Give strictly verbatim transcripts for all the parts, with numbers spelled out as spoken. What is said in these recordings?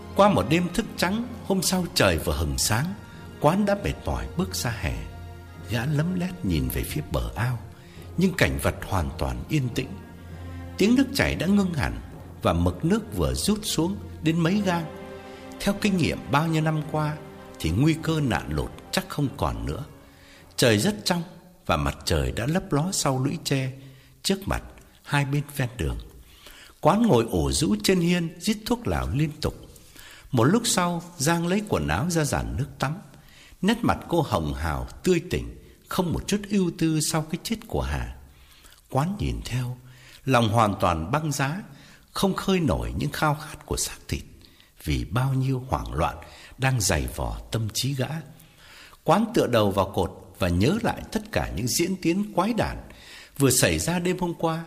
Qua một đêm thức trắng, hôm sau trời vừa hừng sáng, Quán đã mệt mỏi bước ra hè. Gã lấm lét nhìn về phía bờ ao, nhưng cảnh vật hoàn toàn yên tĩnh. Tiếng nước chảy đã ngưng hẳn và mực nước vừa rút xuống đến mấy gang. Theo kinh nghiệm bao nhiêu năm qua thì nguy cơ nạn lụt chắc không còn nữa. Trời rất trong và mặt trời đã lấp ló sau lũy tre trước mặt hai bên ven đường. Quán ngồi ổ rũ trên hiên rít thuốc lào liên tục. Một lúc sau, Giang lấy quần áo ra giàn nước tắm. Nét mặt cô hồng hào tươi tỉnh, không một chút ưu tư sau cái chết của Hà. Quán nhìn theo, lòng hoàn toàn băng giá, không khơi nổi những khao khát của xác thịt, vì bao nhiêu hoảng loạn đang giày vò tâm trí gã. Quán tựa đầu vào cột và nhớ lại tất cả những diễn tiến quái đản vừa xảy ra đêm hôm qua.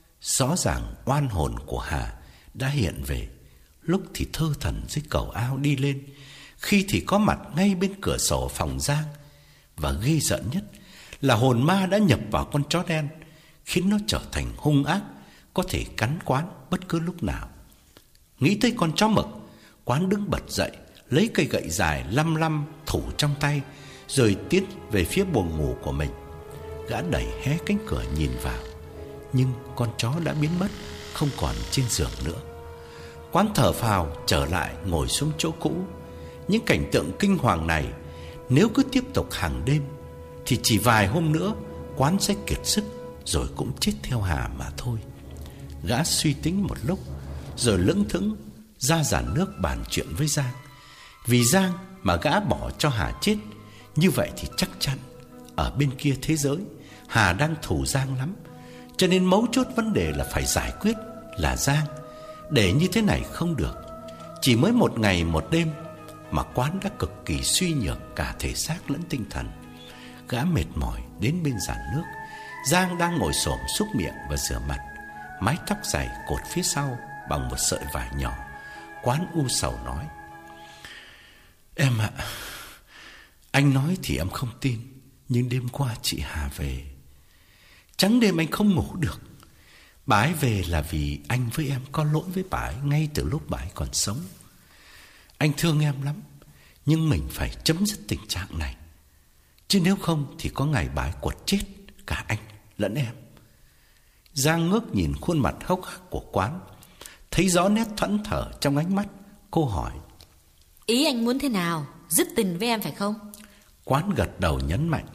Rõ ràng oan hồn của Hà đã hiện về, lúc thì thơ thẩn dưới cầu ao đi lên, khi thì có mặt ngay bên cửa sổ phòng Giang. Và ghê rợn nhất là hồn ma đã nhập vào con chó đen, khiến nó trở thành hung ác, có thể cắn Quán bất cứ lúc nào. Nghĩ tới con chó mực, Quán đứng bật dậy, lấy cây gậy dài lăm lăm thủ trong tay, rồi tiến về phía buồng ngủ của mình. Gã đẩy hé cánh cửa nhìn vào, nhưng con chó đã biến mất, không còn trên giường nữa. Quán thở phào trở lại ngồi xuống chỗ cũ. Những cảnh tượng kinh hoàng này nếu cứ tiếp tục hàng đêm thì chỉ vài hôm nữa Quán sẽ kiệt sức rồi cũng chết theo Hà mà thôi. Gã suy tính một lúc rồi lững thững ra giàn nước bàn chuyện với Giang. Vì Giang mà gã bỏ cho Hà chết, như vậy thì chắc chắn ở bên kia thế giới Hà đang thù Giang lắm. Cho nên mấu chốt vấn đề là phải giải quyết là Giang. Để như thế này không được. Chỉ mới một ngày một đêm mà Quán đã cực kỳ suy nhược cả thể xác lẫn tinh thần. Gã mệt mỏi đến bên giàn nước. Giang đang ngồi xổm súc miệng và rửa mặt, mái tóc dài cột phía sau bằng một sợi vải nhỏ. Quán u sầu nói: "Em ạ, anh nói thì em không tin, nhưng đêm qua chị Hà về, trắng đêm anh không ngủ được. Bà ấy về là vì anh với em có lỗi với bà ấy ngay từ lúc bà ấy còn sống. Anh thương em lắm, nhưng mình phải chấm dứt tình trạng này, chứ nếu không thì có ngày bà ấy quật chết cả anh lẫn em." Giang ngước nhìn khuôn mặt hốc hác của Quán, thấy rõ nét thẫn thờ trong ánh mắt. Cô hỏi: "Ý anh muốn thế nào? Dứt tình với em phải không?" Quán gật đầu nhấn mạnh: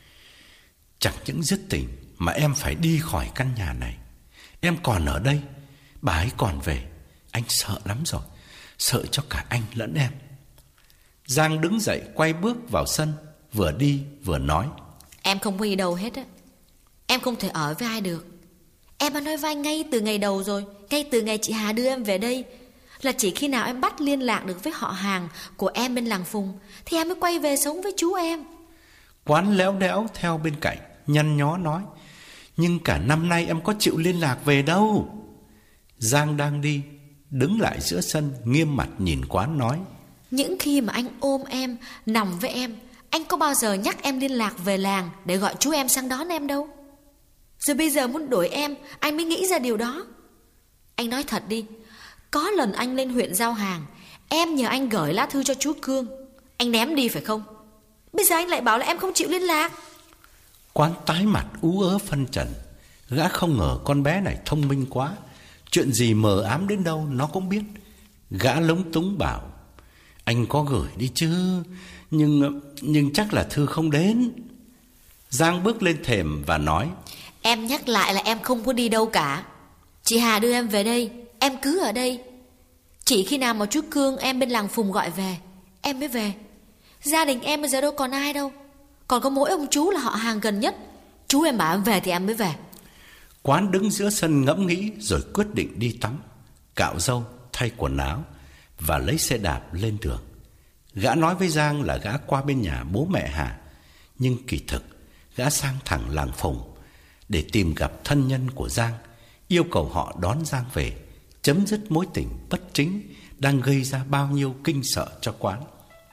"Chẳng những dứt tình mà em phải đi khỏi căn nhà này. Em còn ở đây, bà ấy còn về. Anh sợ lắm rồi, sợ cho cả anh lẫn em." Giang đứng dậy quay bước vào sân, vừa đi vừa nói: "Em không có đi đâu hết á. Em không thể ở với ai được. Em đã nói với anh ngay từ ngày đầu rồi, ngay từ ngày chị Hà đưa em về đây, là chỉ khi nào em bắt liên lạc được với họ hàng của em bên làng Phùng thì em mới quay về sống với chú em." Quán léo đẽo theo bên cạnh, nhăn nhó nói: "Nhưng cả năm nay em có chịu liên lạc về đâu." Giang đang đi, đứng lại giữa sân, nghiêm mặt nhìn Quán nói: "Những khi mà anh ôm em, nằm với em, anh có bao giờ nhắc em liên lạc về làng để gọi chú em sang đón em đâu. Rồi bây giờ muốn đuổi em, anh mới nghĩ ra điều đó. Anh nói thật đi, có lần anh lên huyện giao hàng, em nhờ anh gửi lá thư cho chú Cương, anh ném đi phải không? Bây giờ anh lại bảo là em không chịu liên lạc." Quán tái mặt ú ớ phân trần. Gã không ngờ con bé này thông minh quá, chuyện gì mờ ám đến đâu nó cũng biết. Gã lúng túng bảo: "Anh có gửi đi chứ, Nhưng nhưng chắc là thư không đến." Giang bước lên thềm và nói: "Em nhắc lại là em không có đi đâu cả. Chị Hà đưa em về đây, em cứ ở đây. Chỉ khi nào mà chú Cương em bên làng Phùng gọi về, em mới về. Gia đình em bây giờ đâu còn ai đâu, còn có mỗi ông chú là họ hàng gần nhất. Chú em bảo em về thì em mới về." Quán đứng giữa sân ngẫm nghĩ rồi quyết định đi tắm, cạo râu, thay quần áo và lấy xe đạp lên đường. Gã nói với Giang là gã qua bên nhà bố mẹ Hà, nhưng kỳ thực gã sang thẳng làng Phùng để tìm gặp thân nhân của Giang, yêu cầu họ đón Giang về, chấm dứt mối tình bất chính đang gây ra bao nhiêu kinh sợ cho Quán.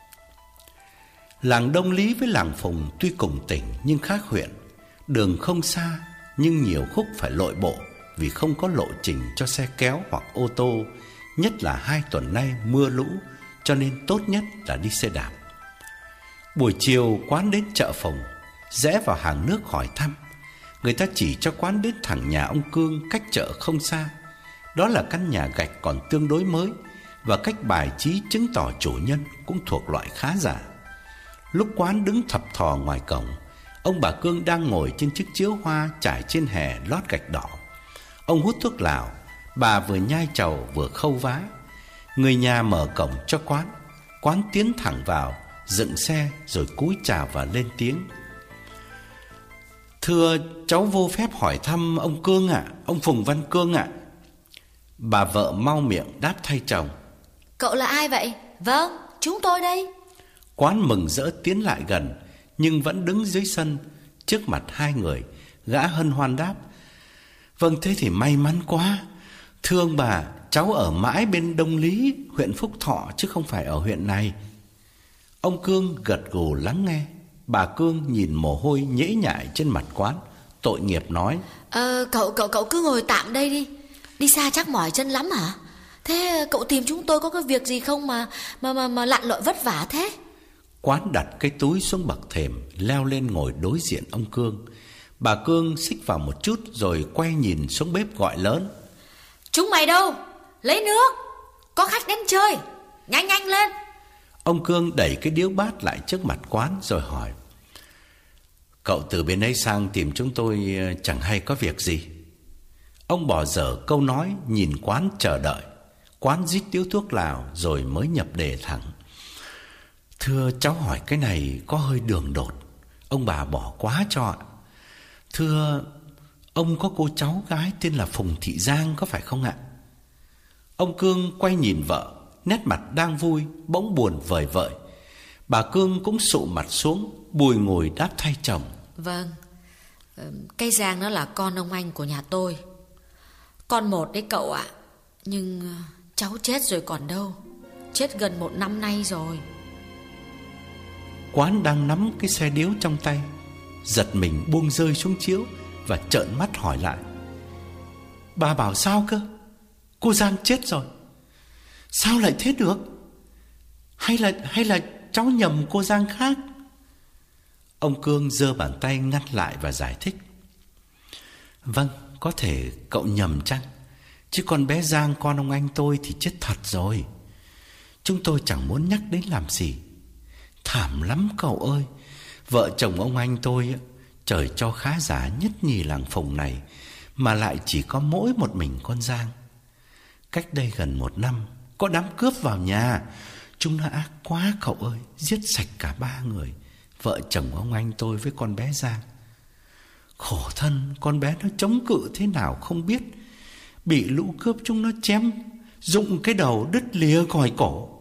Làng Đông Lý với làng Phùng tuy cùng tỉnh nhưng khác huyện, đường không xa nhưng nhiều khúc phải lội bộ vì không có lộ trình cho xe kéo hoặc ô tô nhất là hai tuần nay mưa lũ, cho nên tốt nhất là đi xe đạp. Buổi chiều quán đến chợ Phùng, rẽ vào hàng nước hỏi thăm. Người ta chỉ cho quán đến thẳng nhà ông Cương cách chợ không xa. Đó là căn nhà gạch còn tương đối mới, và cách bài trí chứng tỏ chủ nhân cũng thuộc loại khá giả. Lúc quán đứng thập thò ngoài cổng, ông bà Cương đang ngồi trên chiếc chiếu hoa trải trên hè lót gạch đỏ. Ông hút thuốc lào, bà vừa nhai trầu vừa khâu vá. Người nhà mở cổng cho quán. Quán tiến thẳng vào, dựng xe rồi cúi chào và lên tiếng: "Thưa, cháu vô phép hỏi thăm ông Cương ạ, à, ông Phùng Văn Cương ạ." À. Bà vợ mau miệng đáp thay chồng: "Cậu là ai vậy?" "Vâng, chúng tôi đây." Quán mừng rỡ tiến lại gần, nhưng vẫn đứng dưới sân trước mặt hai người. Gã hân hoan đáp: "Vâng, thế thì may mắn quá. Thưa ông bà, cháu ở mãi bên Đông Lý, huyện Phúc Thọ, chứ không phải ở huyện này." Ông Cương gật gù lắng nghe. Bà Cương nhìn mồ hôi nhễ nhại trên mặt quán, tội nghiệp nói: Ờ, cậu, cậu, cậu cứ ngồi tạm đây đi. Đi xa chắc mỏi chân lắm hả? Thế cậu tìm chúng tôi có cái việc gì không mà mà mà, mà lặn lội vất vả thế? Quán đặt cái túi xuống bậc thềm, leo lên ngồi đối diện ông Cương. Bà Cương xích vào một chút rồi quay nhìn xuống bếp gọi lớn: "Chúng mày đâu? Lấy nước, có khách đến chơi, nhanh nhanh lên." Ông Cương đẩy cái điếu bát lại trước mặt quán rồi hỏi: "Cậu từ bên ấy sang tìm chúng tôi chẳng hay có việc gì?" Ông bỏ dở câu nói, nhìn quán chờ đợi. Quán rít điếu thuốc lào rồi mới nhập đề thẳng: "Thưa, cháu hỏi cái này có hơi đường đột, ông bà bỏ quá cho ạ. Thưa, ông có cô cháu gái tên là Phùng Thị Giang có phải không ạ?" Ông Cương quay nhìn vợ, nét mặt đang vui bỗng buồn vời vợi. Bà Cương cũng sụ mặt xuống, bùi ngùi đáp thay chồng: "Vâng, cái Giang nó là con ông anh của nhà tôi. Con một đấy cậu ạ. Nhưng cháu chết rồi còn đâu. Chết gần một năm nay rồi." Quán đang nắm cái xe điếu trong tay, giật mình buông rơi xuống chiếu và trợn mắt hỏi lại: "Bà bảo sao cơ? Cô Giang chết rồi. Sao lại thế được? Hay là hay là cháu nhầm cô Giang khác?" Ông Cương giơ bàn tay ngăn lại và giải thích: "Vâng, có thể cậu nhầm chăng, chứ con bé Giang con ông anh tôi thì chết thật rồi. Chúng tôi chẳng muốn nhắc đến làm gì. Thảm lắm cậu ơi. Vợ chồng ông anh tôi trời cho khá giả nhất nhì làng Phùng này, mà lại chỉ có mỗi một mình con Giang. Cách đây gần một năm có đám cướp vào nhà. Chúng nó ác quá cậu ơi, giết sạch cả ba người, vợ chồng ông anh tôi với con bé Giang. Khổ thân, con bé nó chống cự thế nào không biết, bị lũ cướp chúng nó chém rụng cái đầu đứt lìa còi cổ."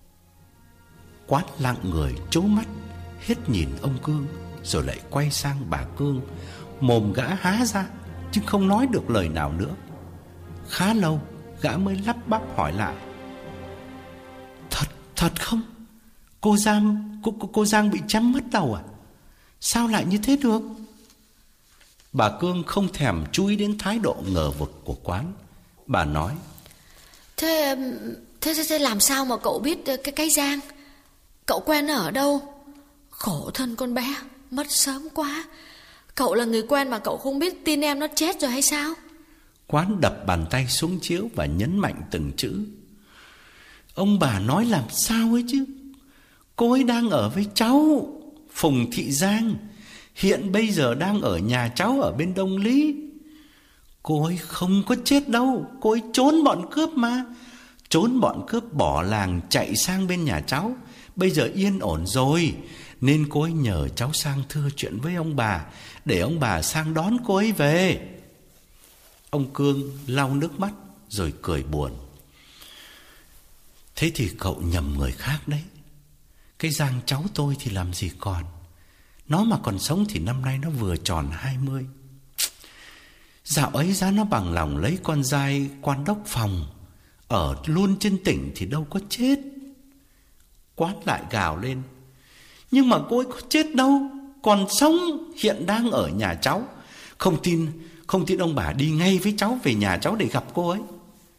Quán lặng người trố mắt, hết nhìn ông Cương rồi lại quay sang bà Cương. Mồm gã há ra chứ không nói được lời nào nữa. Khá lâu gã mới lắp bắp hỏi lại: Thật, thật không? Cô Giang, cô, cô, cô Giang bị chém mất đầu à? Sao lại như thế được?" Bà Cương không thèm chú ý đến thái độ ngờ vực của quán. Bà nói: Thế, thế, thế làm sao mà cậu biết cái cái Giang? Cậu quen ở đâu? Khổ thân con bé, mất sớm quá. Cậu là người quen mà cậu không biết tin em nó chết rồi hay sao? Quán đập bàn tay xuống chiếu và nhấn mạnh từng chữ: "Ông bà nói làm sao ấy chứ? Cô ấy đang ở với cháu, Phùng Thị Giang. Hiện bây giờ đang ở nhà cháu ở bên Đông Lý. Cô ấy không có chết đâu. Cô ấy trốn bọn cướp mà. Trốn bọn cướp bỏ làng chạy sang bên nhà cháu. Bây giờ yên ổn rồi, nên cô ấy nhờ cháu sang thưa chuyện với ông bà, để ông bà sang đón cô ấy về." Ông Cương lau nước mắt rồi cười buồn: "Thế thì cậu nhầm người khác đấy. Cái Giang cháu tôi thì làm gì còn. Nó mà còn sống thì năm nay nó vừa tròn hai mươi. Dạo ấy giá nó bằng lòng lấy con giai quan đốc phòng, ở luôn trên tỉnh thì đâu có chết." Quán lại gào lên: "Nhưng mà cô ấy có chết đâu, còn sống, hiện đang ở nhà cháu. Không tin, không tin ông bà đi ngay với cháu về nhà cháu để gặp cô ấy."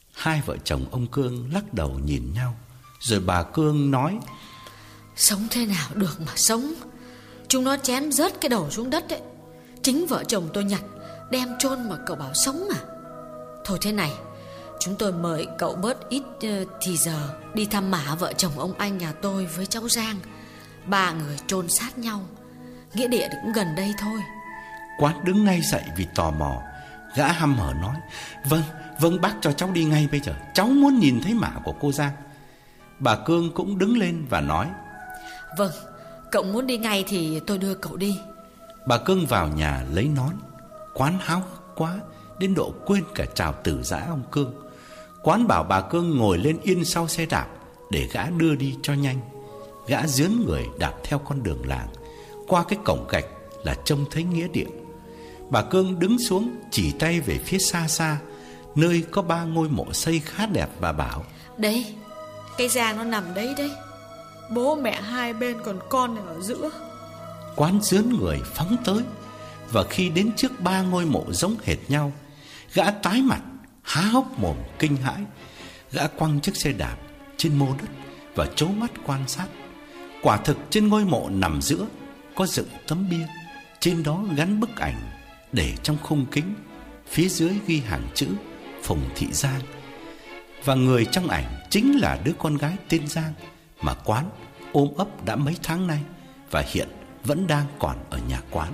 Hai vợ chồng ông Cương lắc đầu nhìn nhau. Rồi bà Cương nói: Sống thế nào được mà sống. Chúng nó chém rớt cái đầu xuống đất ấy. Chính vợ chồng tôi nhặt đem chôn mà cậu bảo sống à. Thôi thế này, chúng tôi mời cậu bớt ít uh, thì giờ đi thăm mả vợ chồng ông anh nhà tôi với cháu Giang. Ba người chôn sát nhau, nghĩa địa cũng gần đây thôi. Quán đứng ngay dậy vì tò mò. Gã hăm hở nói: Vâng, vâng bác cho cháu đi ngay bây giờ. Cháu muốn nhìn thấy mả của cô Giang. Bà Cương cũng đứng lên và nói: Vâng, cậu muốn đi ngay thì tôi đưa cậu đi. Bà Cương vào nhà lấy nón. Quán háo hức quá đến độ quên cả chào từ giã ông Cương. Quán bảo bà Cương ngồi lên yên sau xe đạp để gã đưa đi cho nhanh. Gã dướn người đạp theo con đường làng. Qua cái cổng gạch là trông thấy nghĩa địa. Bà Cương đứng xuống chỉ tay về phía xa xa, nơi có ba ngôi mộ xây khá đẹp và bảo: Đấy, cái Giang nó nằm đấy đấy. Bố mẹ hai bên còn con này ở giữa. Quán dướn người phóng tới. Và khi đến trước ba ngôi mộ giống hệt nhau, gã tái mặt, há hốc mồm kinh hãi. Gã quăng chiếc xe đạp trên mô đất và trố mắt quan sát. Quả thực trên ngôi mộ nằm giữa có dựng tấm bia, trên đó gắn bức ảnh để trong khung kính. Phía dưới ghi hàng chữ Phùng Thị Giang. Và người trong ảnh chính là đứa con gái tên Giang mà Quán ôm ấp đã mấy tháng nay và hiện vẫn đang còn ở nhà Quán.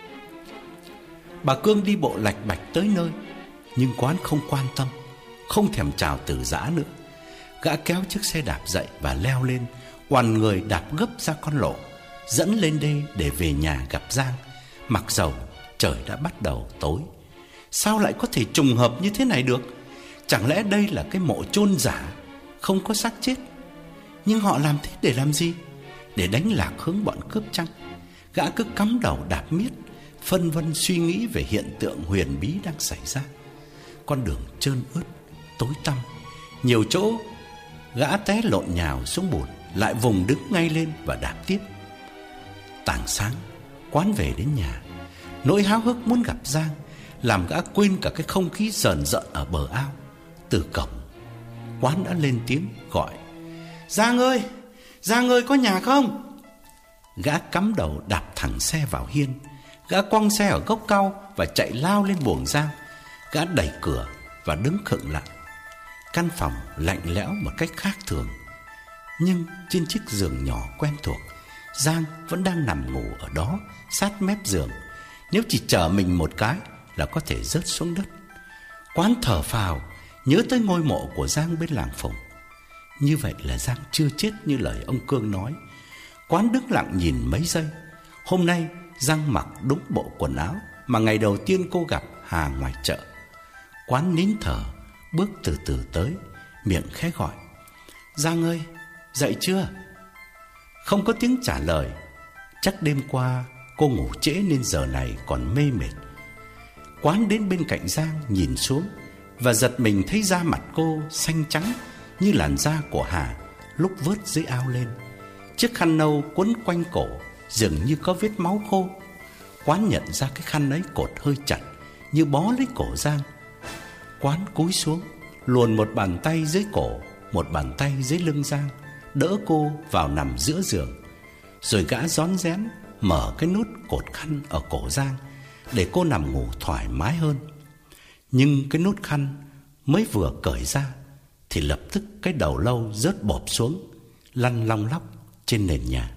Bà Cương đi bộ lạch bạch tới nơi, nhưng Quán không quan tâm, không thèm chào từ giã nữa. Gã kéo chiếc xe đạp dậy và leo lên, oằn người đạp gấp ra con lộ, dẫn lên đê để về nhà gặp Giang, mặc dầu trời đã bắt đầu tối. Sao lại có thể trùng hợp như thế này được? Chẳng lẽ đây là cái mộ chôn giả, không có xác chết? Nhưng họ làm thế để làm gì? Để đánh lạc hướng bọn cướp chăng? Gã cứ cắm đầu đạp miết, phân vân suy nghĩ về hiện tượng huyền bí đang xảy ra. Con đường trơn ướt, tối tăm, nhiều chỗ gã té lộn nhào xuống bùn, lại vùng đứng ngay lên và đạp tiếp. Tảng sáng, Quán về đến nhà. Nỗi háo hức muốn gặp Giang làm gã quên cả cái không khí rờn rợn ở bờ ao. Từ cổng, Quán đã lên tiếng gọi: Giang ơi, Giang ơi, có nhà không? Gã cắm đầu đạp thẳng xe vào hiên. Gã quăng xe ở gốc cau và chạy lao lên buồng Giang. Gã đẩy cửa và đứng khựng lại. Căn phòng lạnh lẽo một cách khác thường. Nhưng trên chiếc giường nhỏ quen thuộc, Giang vẫn đang nằm ngủ ở đó, sát mép giường. Nếu chỉ chở mình một cái là có thể rớt xuống đất. Quán thở phào, nhớ tới ngôi mộ của Giang bên làng Phùng. Như vậy là Giang chưa chết như lời ông Cương nói. Quán đứng lặng nhìn mấy giây. Hôm nay Giang mặc đúng bộ quần áo mà ngày đầu tiên cô gặp Hà ngoài chợ. Quán nín thở, bước từ từ tới, miệng khẽ gọi: Giang ơi, dậy chưa? Không có tiếng trả lời. Chắc đêm qua cô ngủ trễ nên giờ này còn mê mệt. Quán đến bên cạnh Giang nhìn xuống và giật mình thấy da mặt cô xanh trắng như làn da của Hà lúc vớt dưới ao lên. Chiếc khăn nâu quấn quanh cổ dường như có vết máu khô. Quán nhận ra cái khăn ấy cột hơi chặt, như bó lấy cổ Giang. Quán cúi xuống, luồn một bàn tay dưới cổ, một bàn tay dưới lưng Giang, đỡ cô vào nằm giữa giường. Rồi gã rón rén mở cái nút cột khăn ở cổ Giang để cô nằm ngủ thoải mái hơn. Nhưng cái nút khăn mới vừa cởi ra thì lập tức cái đầu lâu rớt bộp xuống, lăn long lóc trên nền nhà.